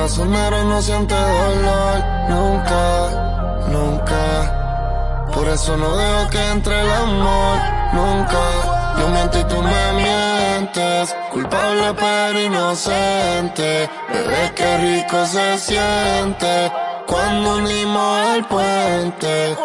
corazonero no siente dolor, nunca, nunca. Por eso no dejo que entre el amor, nunca. Yo miento y tú me mientes, culpable pero inocente. Bebé, qué rico se siente cuando unimos el puente.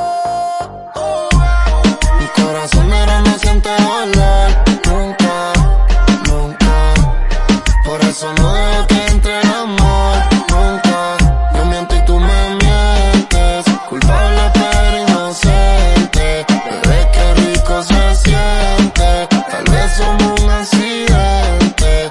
Mi corazonero no siente dolor, nunca, nunca. Por eso no dejo que entre el amor, nunca. Yo miento y tú me mientes, culpable pero inocente. Bebé, qué rico se siente, tal vez somos un accidente.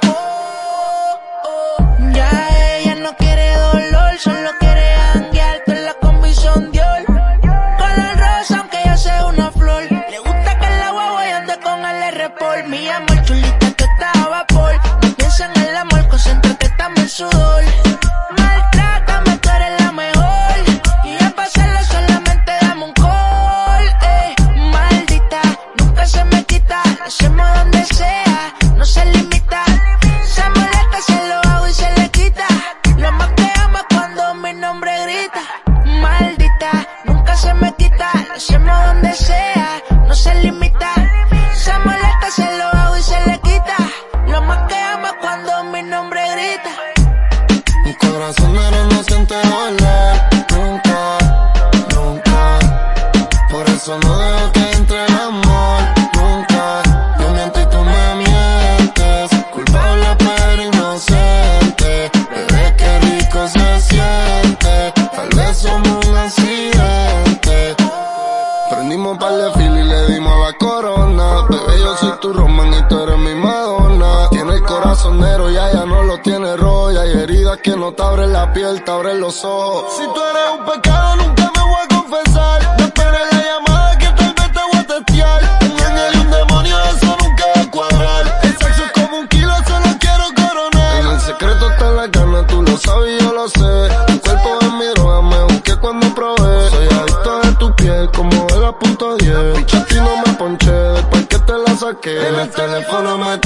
Ya ella no quiere dolor, solo quiere janguear con la convicción de oro. Color rosa aunque yo sea una flor. Le gusta que la guagua y ande con el R-Pol. Mi amor chulita, tú estás a vapor. No piensa en el amor, concéntrate, estamos en sudor. Maltrátame, tú eres la mejor. Y a pasarlo solamente dame un call. Maldita, nunca se me quita. Lo hacemos donde sea, no se limita. Se molesta, se lo hago y se le quita. Lo más que ama cuando mi nombre grita. Maldita, nunca se me quita. Lo hacemos donde sea, no se limita. Se molesta, se lo hago y se le quita. Lo más que ama cuando mi nombre grita. Mi corazonero no siente dolor, nunca, nunca. Por eso no dejo que entre el amor, nunca. Yo miento y tú me mientes, culpable pero inocente. Bebé, qué rico se siente, tal vez somos un accidente. Prendimos par de fil y le dimos a la corona. Bebé, yo soy tu Roman y tú eres mi Madonna. Tiene el corazonero y ya no lo tiene rojo. Y hay heridas que no te abren la piel, te abren los ojos. Si tú eres un pecado nunca me voy a confesar. No esperes la llamada que tal vez te voy a testear. Un ángel y un demonio, eso nunca va a cuadrar. El sexo es como un kilo, solo quiero coronar. En el secreto está la gana, tú lo sabes y yo lo sé. Tu cuerpo es mi droga, me busqué cuando probé. Soy adicto de tu piel como de la .10. Picha, a ti no me ponché, después que te la saqué. En el teléfono me